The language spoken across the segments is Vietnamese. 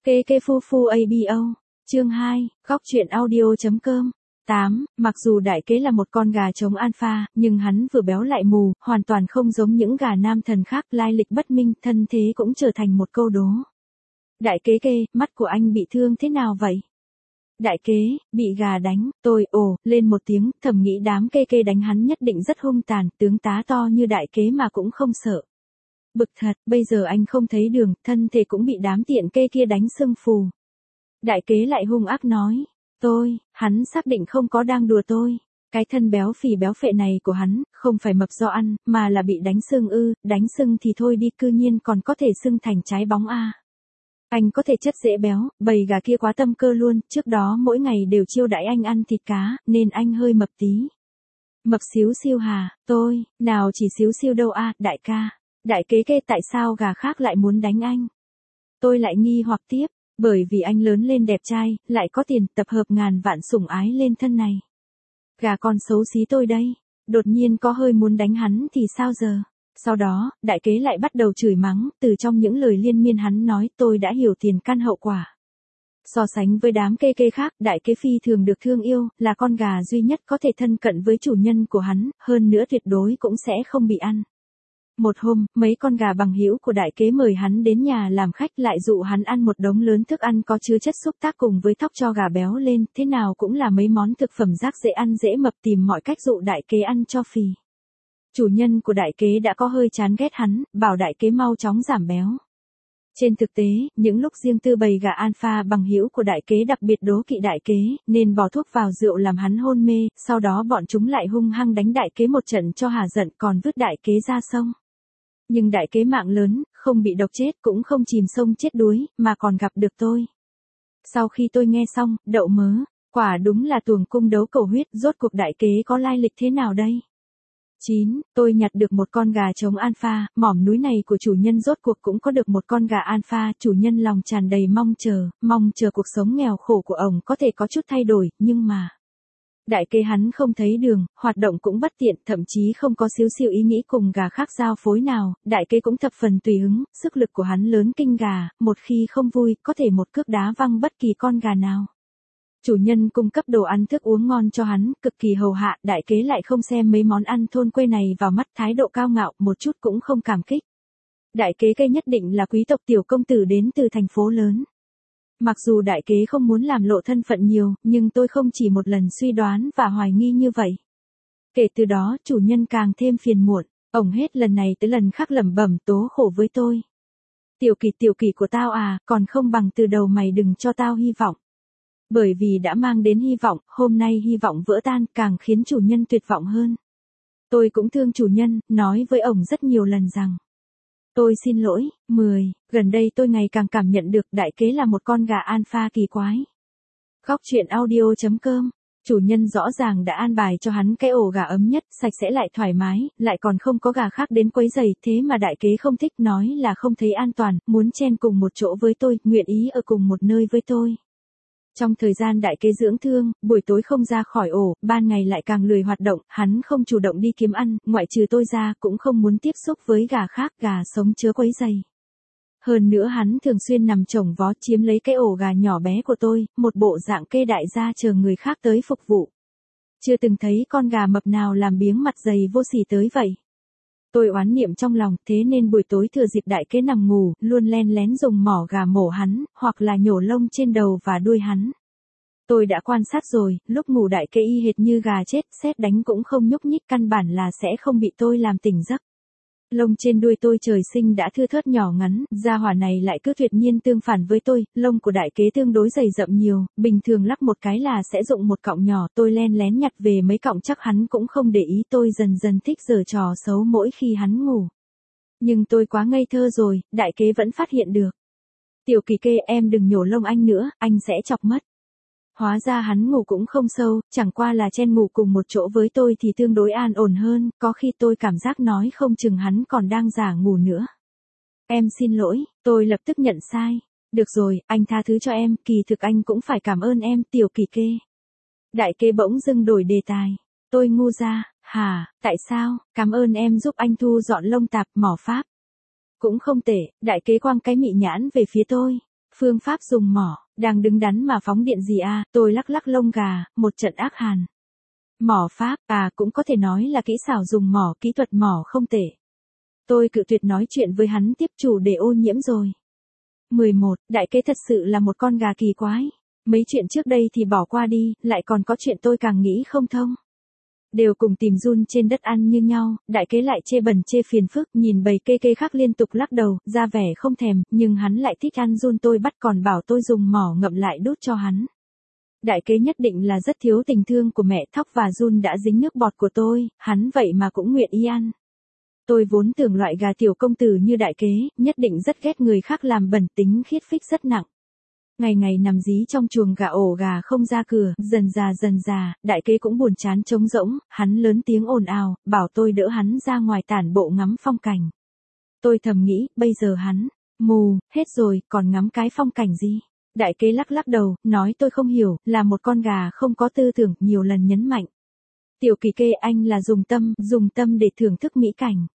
Kê kê phu phu abo. Chương 2, góc truyện audio.com. 8. Mặc dù đại kế là một con gà trống alpha, nhưng hắn vừa béo lại mù, hoàn toàn không giống những gà nam thần khác, lai lịch bất minh, thân thế cũng trở thành một câu đố. Đại kế kê, mắt của anh bị thương thế nào vậy? Đại kế, bị gà đánh, tôi, lên một tiếng, thầm nghĩ đám kê kê đánh hắn nhất định rất hung tàn, tướng tá to như đại kế mà cũng không sợ. Bực thật, bây giờ anh không thấy đường, thân thể cũng bị đám tiện kê kia đánh sưng phù. Đại kế lại hung ác nói, hắn xác định không có đang đùa tôi. Cái thân béo phì béo phệ này của hắn, không phải mập do ăn, mà là bị đánh sưng đánh sưng thì thôi đi, cư nhiên còn có thể sưng thành trái bóng a. Anh có thể chất dễ béo, bầy gà kia quá tâm cơ luôn, trước đó mỗi ngày đều chiêu đãi anh ăn thịt cá, nên anh hơi mập tí. Mập xíu xiu hà, nào chỉ xíu xiu đâu a, đại ca. Đại kế kê tại sao gà khác lại muốn đánh anh? Tôi lại nghi hoặc tiếp, bởi vì anh lớn lên đẹp trai, lại có tiền, tập hợp ngàn vạn sủng ái lên thân này. Gà con xấu xí tôi đây, đột nhiên có hơi muốn đánh hắn thì sao giờ? Sau đó, đại kế lại bắt đầu chửi mắng, từ trong những lời liên miên hắn nói tôi đã hiểu tiền căn hậu quả. So sánh với đám kê kê khác, đại kế phi thường được thương yêu, là con gà duy nhất có thể thân cận với chủ nhân của hắn, hơn nữa tuyệt đối cũng sẽ không bị ăn. Một hôm, mấy con gà bằng hữu của đại kế mời hắn đến nhà làm khách, lại dụ hắn ăn một đống lớn thức ăn có chứa chất xúc tác cùng với thóc cho gà béo lên, thế nào cũng là mấy món thực phẩm rác dễ ăn dễ mập, tìm mọi cách dụ đại kế ăn cho phì. Chủ nhân của đại kế đã có hơi chán ghét hắn, bảo đại kế mau chóng giảm béo. Trên thực tế, những lúc riêng tư bầy gà alpha bằng hữu của đại kế đặc biệt đố kỵ đại kế, nên bỏ thuốc vào rượu làm hắn hôn mê, sau đó bọn chúng lại hung hăng đánh đại kế một trận cho hả giận, còn vứt đại kế ra sông. Nhưng đại kế mạng lớn, không bị độc chết cũng không chìm sông chết đuối, mà còn gặp được tôi. Sau khi tôi nghe xong, đậu mớ, quả đúng là tuồng cung đấu cầu huyết, rốt cuộc đại kế có lai lịch thế nào đây? 9. Tôi nhặt được một con gà trống alpha, mỏm núi này của chủ nhân rốt cuộc cũng có được một con gà alpha, chủ nhân lòng tràn đầy mong chờ cuộc sống nghèo khổ của ông có thể có chút thay đổi, nhưng mà... Đại kế hắn không thấy đường, hoạt động cũng bất tiện, thậm chí không có xíu xiu ý nghĩ cùng gà khác giao phối nào, đại kế cũng thập phần tùy hứng, sức lực của hắn lớn kinh gà, một khi không vui, có thể một cước đá văng bất kỳ con gà nào. Chủ nhân cung cấp đồ ăn thức uống ngon cho hắn, cực kỳ hầu hạ, đại kế lại không xem mấy món ăn thôn quê này vào mắt, thái độ cao ngạo, một chút cũng không cảm kích. Đại kế cây nhất định là quý tộc tiểu công tử đến từ thành phố lớn. Mặc dù đại kế không muốn làm lộ thân phận nhiều, nhưng tôi không chỉ một lần suy đoán và hoài nghi như vậy. Kể từ đó, chủ nhân càng thêm phiền muộn, ổng hết lần này tới lần khác lẩm bẩm tố khổ với tôi. Tiểu kỳ của tao à, còn không bằng từ đầu mày đừng cho tao hy vọng. Bởi vì đã mang đến hy vọng, hôm nay hy vọng vỡ tan, càng khiến chủ nhân tuyệt vọng hơn. Tôi cũng thương chủ nhân, nói với ổng rất nhiều lần rằng. Tôi xin lỗi. 10. Gần đây tôi ngày càng cảm nhận được đại kế là một con gà alpha kỳ quái. Góc truyện audio.com. Chủ nhân rõ ràng đã an bài cho hắn cái ổ gà ấm nhất, sạch sẽ lại thoải mái, lại còn không có gà khác đến quấy rầy, thế mà đại kế không thích, nói là không thấy an toàn, muốn chen cùng một chỗ với tôi, nguyện ý ở cùng một nơi với tôi. Trong thời gian đại kế dưỡng thương, buổi tối không ra khỏi ổ, ban ngày lại càng lười hoạt động, hắn không chủ động đi kiếm ăn, ngoại trừ tôi ra, cũng không muốn tiếp xúc với gà khác, gà sống chứa quấy rầy. Hơn nữa hắn thường xuyên nằm chồng vó chiếm lấy cái ổ gà nhỏ bé của tôi, một bộ dạng kê đại gia chờ người khác tới phục vụ. Chưa từng thấy con gà mập nào làm biếng mặt dày vô sỉ tới vậy. Tôi oán niệm trong lòng, thế nên buổi tối thừa dịp đại kế nằm ngủ, luôn len lén dùng mỏ gà mổ hắn, hoặc là nhổ lông trên đầu và đuôi hắn. Tôi đã quan sát rồi, lúc ngủ đại kế y hệt như gà chết, sét đánh cũng không nhúc nhích, căn bản là sẽ không bị tôi làm tỉnh giấc. Lông trên đuôi tôi trời sinh đã thưa thớt nhỏ ngắn, gia hỏa này lại cứ tuyệt nhiên tương phản với tôi, lông của đại kế tương đối dày rậm nhiều, bình thường lắc một cái là sẽ rụng một cọng nhỏ, tôi len lén nhặt về mấy cọng chắc hắn cũng không để ý, tôi dần dần thích giở trò xấu mỗi khi hắn ngủ. Nhưng tôi quá ngây thơ rồi, đại kế vẫn phát hiện được. Tiểu kỳ kê, em đừng nhổ lông anh nữa, anh sẽ chọc mất. Hóa ra hắn ngủ cũng không sâu, chẳng qua là chen ngủ cùng một chỗ với tôi thì tương đối an ổn hơn, có khi tôi cảm giác nói không chừng hắn còn đang giả ngủ nữa. Em xin lỗi, tôi lập tức nhận sai. Được rồi, anh tha thứ cho em, kỳ thực anh cũng phải cảm ơn em, tiểu kỳ kê. Đại kế bỗng dưng đổi đề tài. Tôi ngu ra, hả, tại sao, cảm ơn em giúp anh thu dọn lông tạp, mỏ pháp. Cũng không tệ, đại kế quăng cái mị nhãn về phía tôi. Phương pháp dùng mỏ, đang đứng đắn mà phóng điện gì à, tôi lắc lắc lông gà, một trận ác hàn. Mỏ pháp, cũng có thể nói là kỹ xảo dùng mỏ, kỹ thuật mỏ không tệ. Tôi cự tuyệt nói chuyện với hắn tiếp, chủ đề ô nhiễm rồi. 11. Đại kế thật sự là một con gà kỳ quái. Mấy chuyện trước đây thì bỏ qua đi, lại còn có chuyện tôi càng nghĩ không thông. Đều cùng tìm giun trên đất ăn như nhau, đại kế lại chê bẩn chê phiền phức, nhìn bầy kê khác liên tục lắc đầu, ra vẻ không thèm, nhưng hắn lại thích ăn giun tôi bắt còn bảo tôi dùng mỏ ngậm lại đút cho hắn. Đại kế nhất định là rất thiếu tình thương của mẹ thóc và giun đã dính nước bọt của tôi, hắn vậy mà cũng nguyện ý ăn. Tôi vốn tưởng loại gà tiểu công tử như đại kế, nhất định rất ghét người khác làm bẩn, tính khiết phích rất nặng. Ngày ngày nằm dí trong chuồng gà, ổ gà không ra cửa, dần già, đại kế cũng buồn chán trống rỗng, hắn lớn tiếng ồn ào, bảo tôi đỡ hắn ra ngoài tản bộ ngắm phong cảnh. Tôi thầm nghĩ, bây giờ hắn, mù, hết rồi, còn ngắm cái phong cảnh gì? Đại kế lắc đầu, nói tôi không hiểu, là một con gà không có tư tưởng, nhiều lần nhấn mạnh. Tiểu Kỳ kê, anh là dùng tâm để thưởng thức mỹ cảnh.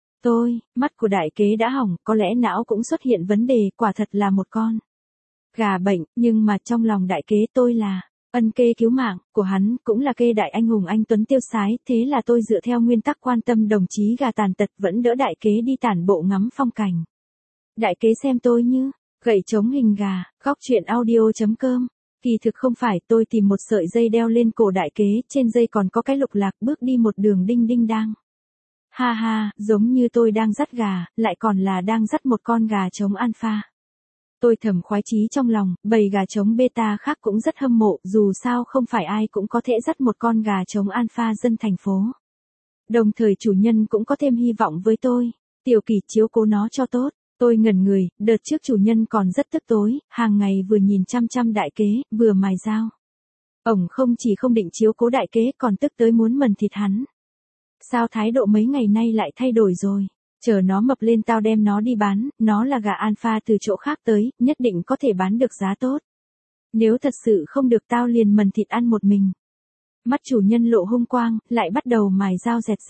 Mắt của đại kế đã hỏng, có lẽ não cũng xuất hiện vấn đề, quả thật là một con gà bệnh, nhưng mà trong lòng đại kế tôi là ân kê cứu mạng của hắn, cũng là kê đại anh hùng anh tuấn tiêu sái, thế là tôi dựa theo nguyên tắc quan tâm đồng chí gà tàn tật vẫn đỡ đại kế đi tản bộ ngắm phong cảnh. Đại kế xem tôi như gậy chống hình gà. Góc truyện audio.com. Kỳ thực không phải, tôi tìm một sợi dây đeo lên cổ đại kế, trên dây còn có cái lục lạc, bước đi một đường đinh đinh đang. Ha ha, giống như tôi đang dắt gà, lại còn là đang dắt một con gà trống alpha. Tôi thầm khoái chí trong lòng, bầy gà trống beta khác cũng rất hâm mộ, dù sao không phải ai cũng có thể dắt một con gà trống alpha dân thành phố. Đồng thời chủ nhân cũng có thêm hy vọng với tôi. Tiểu Kỳ chiếu cố nó cho tốt. Tôi ngẩn người, đợt trước chủ nhân còn rất tức tối, hàng ngày vừa nhìn chăm đại kế, vừa mài dao. Ổng không chỉ không định chiếu cố đại kế còn tức tới muốn mần thịt hắn. Sao thái độ mấy ngày nay lại thay đổi rồi? Chờ nó mập lên tao đem nó đi bán, nó là gà alpha từ chỗ khác tới, nhất định có thể bán được giá tốt. Nếu thật sự không được tao liền mần thịt ăn một mình. Mắt chủ nhân lộ hung quang, lại bắt đầu mài dao dẹt.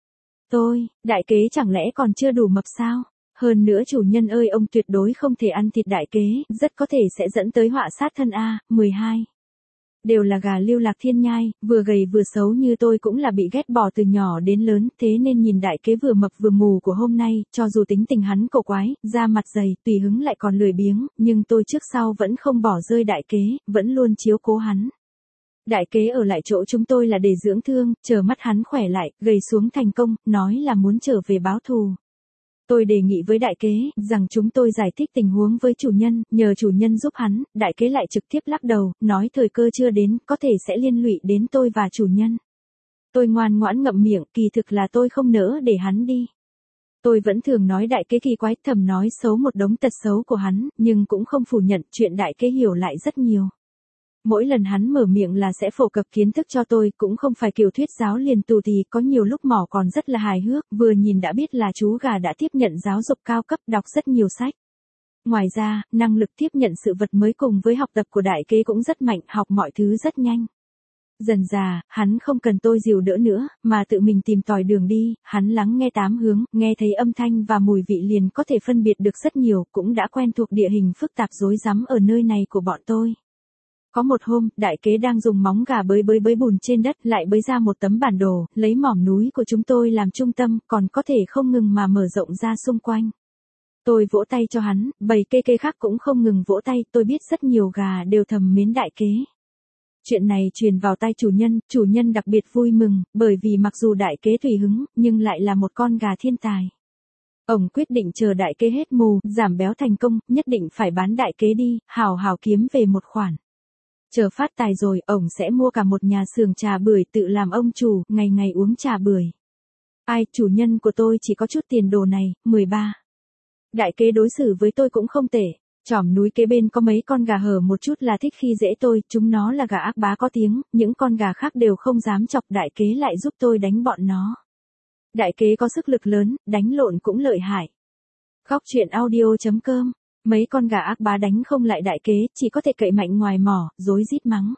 Đại kế chẳng lẽ còn chưa đủ mập sao? Hơn nữa chủ nhân ơi, ông tuyệt đối không thể ăn thịt đại kế, rất có thể sẽ dẫn tới họa sát thân a. 12. Đều là gà lưu lạc thiên nhai, vừa gầy vừa xấu như tôi cũng là bị ghét bỏ từ nhỏ đến lớn, thế nên nhìn đại kế vừa mập vừa mù của hôm nay, cho dù tính tình hắn cổ quái, da mặt dày, tùy hứng lại còn lười biếng, nhưng tôi trước sau vẫn không bỏ rơi đại kế, vẫn luôn chiếu cố hắn. Đại kế ở lại chỗ chúng tôi là để dưỡng thương, chờ mắt hắn khỏe lại, gầy xuống thành công, nói là muốn trở về báo thù. Tôi đề nghị với đại kế, rằng chúng tôi giải thích tình huống với chủ nhân, nhờ chủ nhân giúp hắn, đại kế lại trực tiếp lắc đầu, nói thời cơ chưa đến, có thể sẽ liên lụy đến tôi và chủ nhân. Tôi ngoan ngoãn ngậm miệng, kỳ thực là tôi không nỡ để hắn đi. Tôi vẫn thường nói đại kế kỳ quái, thầm nói xấu một đống tật xấu của hắn, nhưng cũng không phủ nhận chuyện đại kế hiểu lại rất nhiều. Mỗi lần hắn mở miệng là sẽ phổ cập kiến thức cho tôi, cũng không phải kiểu thuyết giáo liền tù thì có nhiều lúc mỏ còn rất là hài hước, vừa nhìn đã biết là chú gà đã tiếp nhận giáo dục cao cấp, đọc rất nhiều sách. Ngoài ra, năng lực tiếp nhận sự vật mới cùng với học tập của đại kế cũng rất mạnh, học mọi thứ rất nhanh. Dần dà, hắn không cần tôi dìu đỡ nữa, mà tự mình tìm tòi đường đi, hắn lắng nghe tám hướng, nghe thấy âm thanh và mùi vị liền có thể phân biệt được rất nhiều, cũng đã quen thuộc địa hình phức tạp rối rắm ở nơi này của bọn tôi. Có một hôm, đại kế đang dùng móng gà bới bùn trên đất, lại bới ra một tấm bản đồ, lấy mỏm núi của chúng tôi làm trung tâm, còn có thể không ngừng mà mở rộng ra xung quanh. Tôi vỗ tay cho hắn, bầy kê khác cũng không ngừng vỗ tay, tôi biết rất nhiều gà đều thầm mến đại kế. Chuyện này truyền vào tai chủ nhân đặc biệt vui mừng, bởi vì mặc dù đại kế tùy hứng, nhưng lại là một con gà thiên tài. Ông quyết định chờ đại kế hết mù, giảm béo thành công, nhất định phải bán đại kế đi, hào kiếm về một khoản. Chờ phát tài rồi, ông sẽ mua cả một nhà xưởng trà bưởi tự làm ông chủ, ngày ngày uống trà bưởi. Ai, chủ nhân của tôi chỉ có chút tiền đồ này. 13. Đại kế đối xử với tôi cũng không tệ. Chòm núi kế bên có mấy con gà hở một chút là thích khi dễ tôi, chúng nó là gà ác bá có tiếng, những con gà khác đều không dám chọc, đại kế lại giúp tôi đánh bọn nó. Đại kế có sức lực lớn, đánh lộn cũng lợi hại. Góc truyện audio.com. Mấy con gà ác bá đánh không lại đại kế, chỉ có thể cậy mạnh ngoài mỏ, rối rít mắng.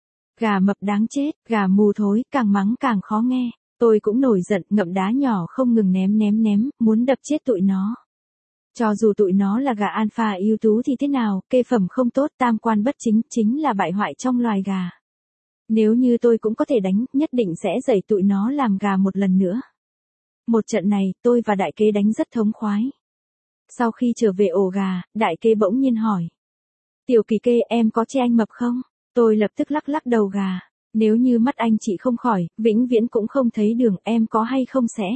Gà mập đáng chết, gà mù thối, càng mắng càng khó nghe. Tôi cũng nổi giận, ngậm đá nhỏ không ngừng ném, muốn đập chết tụi nó. Cho dù tụi nó là gà alpha ưu tú thì thế nào, kê phẩm không tốt, tam quan bất chính, chính là bại hoại trong loài gà. Nếu như tôi cũng có thể đánh, nhất định sẽ dạy tụi nó làm gà một lần nữa. Một trận này, tôi và đại kế đánh rất thống khoái. Sau khi trở về ổ gà, đại kế bỗng nhiên hỏi. Tiểu Kỳ Kê, em có chê anh mập không? Tôi lập tức lắc lắc đầu gà. Nếu như mắt anh chị không khỏi, vĩnh viễn cũng không thấy đường, em có hay không sẽ?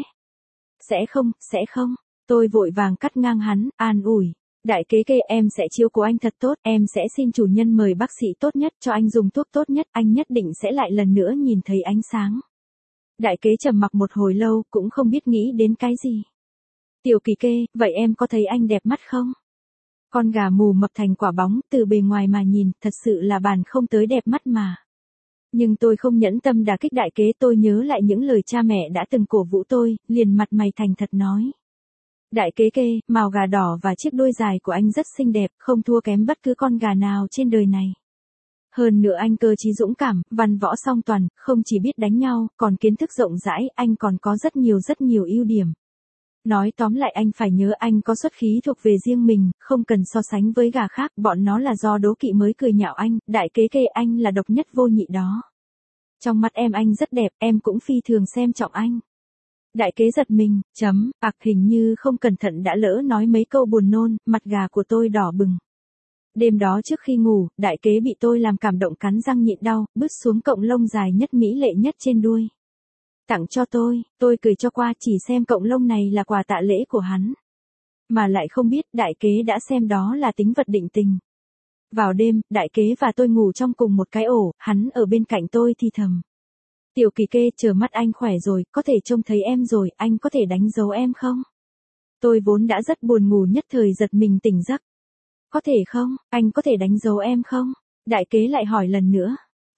Sẽ không. Tôi vội vàng cắt ngang hắn, an ủi. Đại kế Kê, em sẽ chiếu cố anh thật tốt, em sẽ xin chủ nhân mời bác sĩ tốt nhất cho anh dùng thuốc tốt nhất, anh nhất định sẽ lại lần nữa nhìn thấy ánh sáng. Đại kế trầm mặc một hồi lâu, cũng không biết nghĩ đến cái gì. Tiểu Kỳ Kê, vậy em có thấy anh đẹp mắt không? Con gà mù mập thành quả bóng, từ bề ngoài mà nhìn, thật sự là bàn không tới đẹp mắt mà. Nhưng tôi không nhẫn tâm đả kích đại kế, tôi nhớ lại những lời cha mẹ đã từng cổ vũ tôi, liền mặt mày thành thật nói. Đại kế Kê, mào gà đỏ và chiếc đuôi dài của anh rất xinh đẹp, không thua kém bất cứ con gà nào trên đời này. Hơn nữa anh cơ trí dũng cảm, văn võ song toàn, không chỉ biết đánh nhau, còn kiến thức rộng rãi, anh còn có rất nhiều ưu điểm. Nói tóm lại anh phải nhớ anh có xuất khí thuộc về riêng mình, không cần so sánh với gà khác, bọn nó là do đố kỵ mới cười nhạo anh, đại kế Kê, anh là độc nhất vô nhị đó. Trong mắt em anh rất đẹp, em cũng phi thường xem trọng anh. Đại kế giật mình, hình như không cẩn thận đã lỡ nói mấy câu buồn nôn, mặt gà của tôi đỏ bừng. Đêm đó trước khi ngủ, đại kế bị tôi làm cảm động cắn răng nhịn đau, bứt xuống cọng lông dài nhất mỹ lệ nhất trên đuôi. Tặng cho tôi cười cho qua, chỉ xem cọng lông này là quà tạ lễ của hắn. Mà lại không biết đại kế đã xem đó là tính vật định tình. Vào đêm, đại kế và tôi ngủ trong cùng một cái ổ, hắn ở bên cạnh tôi thì thầm. Tiểu Kỳ Kê, chờ mắt anh khỏe rồi, có thể trông thấy em rồi, anh có thể đánh dấu em không? Tôi vốn đã rất buồn ngủ nhất thời giật mình tỉnh giấc. Có thể không, anh có thể đánh dấu em không? Đại kế lại hỏi lần nữa.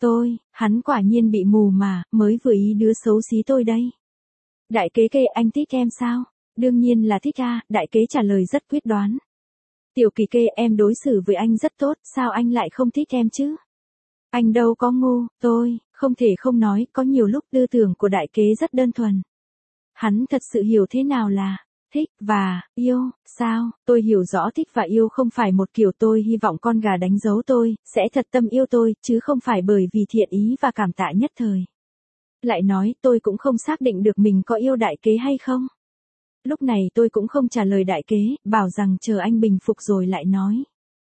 Hắn quả nhiên bị mù mà, mới vừa ý đứa xấu xí tôi đây. Đại kế Kê, anh thích em sao? Đương nhiên là thích a, đại kế trả lời rất quyết đoán. Tiểu Kỳ Kê, em đối xử với anh rất tốt, sao anh lại không thích em chứ? Anh đâu có ngu, tôi không thể không nói, có nhiều lúc tư tưởng của đại kế rất đơn thuần. Hắn thật sự hiểu thế nào là thích và yêu, sao? Tôi hiểu rõ thích và yêu không phải một kiểu, tôi hy vọng con gà đánh dấu tôi, sẽ thật tâm yêu tôi, chứ không phải bởi vì thiện ý và cảm tạ nhất thời. Lại nói, tôi cũng không xác định được mình có yêu đại kế hay không. Lúc này tôi cũng không trả lời đại kế, bảo rằng chờ anh bình phục rồi lại nói.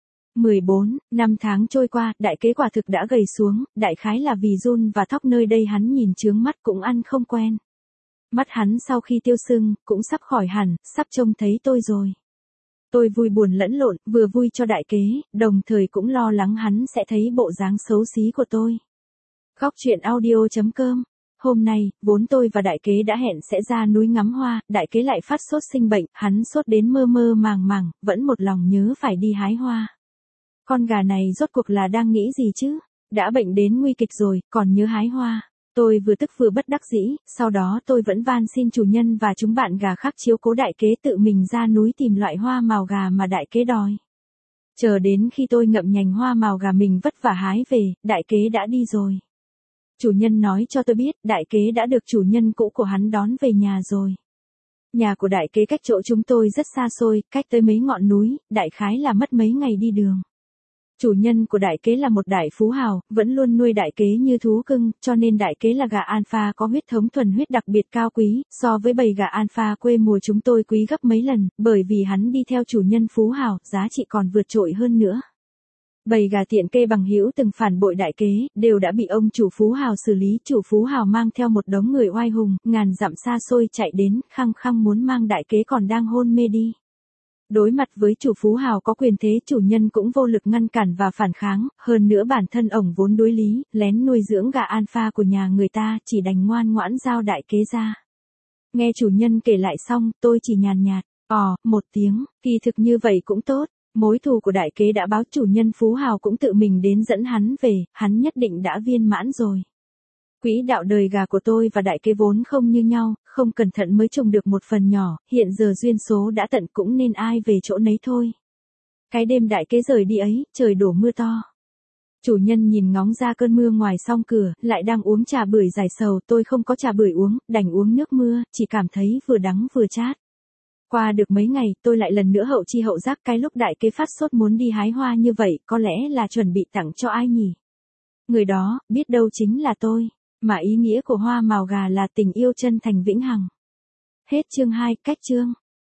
14 năm tháng trôi qua, đại kế quả thực đã gầy xuống, đại khái là vì run và thóc nơi đây hắn nhìn chướng mắt cũng ăn không quen. Mắt hắn sau khi tiêu sưng, cũng sắp khỏi hẳn, sắp trông thấy tôi rồi. Tôi vui buồn lẫn lộn, vừa vui cho đại kế, đồng thời cũng lo lắng hắn sẽ thấy bộ dáng xấu xí của tôi. Góc truyện audio.com. Hôm nay, vốn tôi và đại kế đã hẹn sẽ ra núi ngắm hoa, đại kế lại phát sốt sinh bệnh, hắn sốt đến mơ mơ màng màng, vẫn một lòng nhớ phải đi hái hoa. Con gà này rốt cuộc là đang nghĩ gì chứ? Đã bệnh đến nguy kịch rồi, còn nhớ hái hoa. Tôi vừa tức vừa bất đắc dĩ, sau đó tôi vẫn van xin chủ nhân và chúng bạn gà khác chiếu cố đại kế tự mình ra núi tìm loại hoa mào gà mà đại kế đòi. Chờ đến khi tôi ngậm nhành hoa mào gà mình vất vả hái về, đại kế đã đi rồi. Chủ nhân nói cho tôi biết, đại kế đã được chủ nhân cũ của hắn đón về nhà rồi. Nhà của đại kế cách chỗ chúng tôi rất xa xôi, cách tới mấy ngọn núi, đại khái là mất mấy ngày đi đường. Chủ nhân của đại kế là một đại phú hào, vẫn luôn nuôi đại kế như thú cưng, cho nên đại kế là gà alpha có huyết thống thuần huyết đặc biệt cao quý, so với bầy gà alpha quê mùa chúng tôi quý gấp mấy lần, bởi vì hắn đi theo chủ nhân phú hào, giá trị còn vượt trội hơn nữa. Bầy gà tiện kê bằng hữu từng phản bội đại kế, đều đã bị ông chủ phú hào xử lý, chủ phú hào mang theo một đống người oai hùng, ngàn dặm xa xôi chạy đến, khăng khăng muốn mang đại kế còn đang hôn mê đi. Đối mặt với chủ phú hào có quyền thế, chủ nhân cũng vô lực ngăn cản và phản kháng, hơn nữa bản thân ổng vốn đối lý, lén nuôi dưỡng gà alpha của nhà người ta, chỉ đành ngoan ngoãn giao đại kế ra. Nghe chủ nhân kể lại xong, tôi chỉ nhàn nhạt, một tiếng, kỳ thực như vậy cũng tốt, mối thù của đại kế đã báo, chủ nhân phú hào cũng tự mình đến dẫn hắn về, hắn nhất định đã viên mãn rồi. Quỹ đạo đời gà của tôi và đại kế vốn không như nhau, không cẩn thận mới trùng được một phần nhỏ, hiện giờ duyên số đã tận cũng nên ai về chỗ nấy thôi. Cái đêm đại kế rời đi ấy, trời đổ mưa to. Chủ nhân nhìn ngóng ra cơn mưa ngoài song cửa, lại đang uống trà bưởi giải sầu, tôi không có trà bưởi uống, đành uống nước mưa, chỉ cảm thấy vừa đắng vừa chát. Qua được mấy ngày, tôi lại lần nữa hậu chi hậu giác, cái lúc đại kế phát sốt muốn đi hái hoa như vậy, có lẽ là chuẩn bị tặng cho ai nhỉ? Người đó, biết đâu chính là tôi, mà ý nghĩa của hoa màu gà là tình yêu chân thành vĩnh hằng. Hết chương 2, cách chương.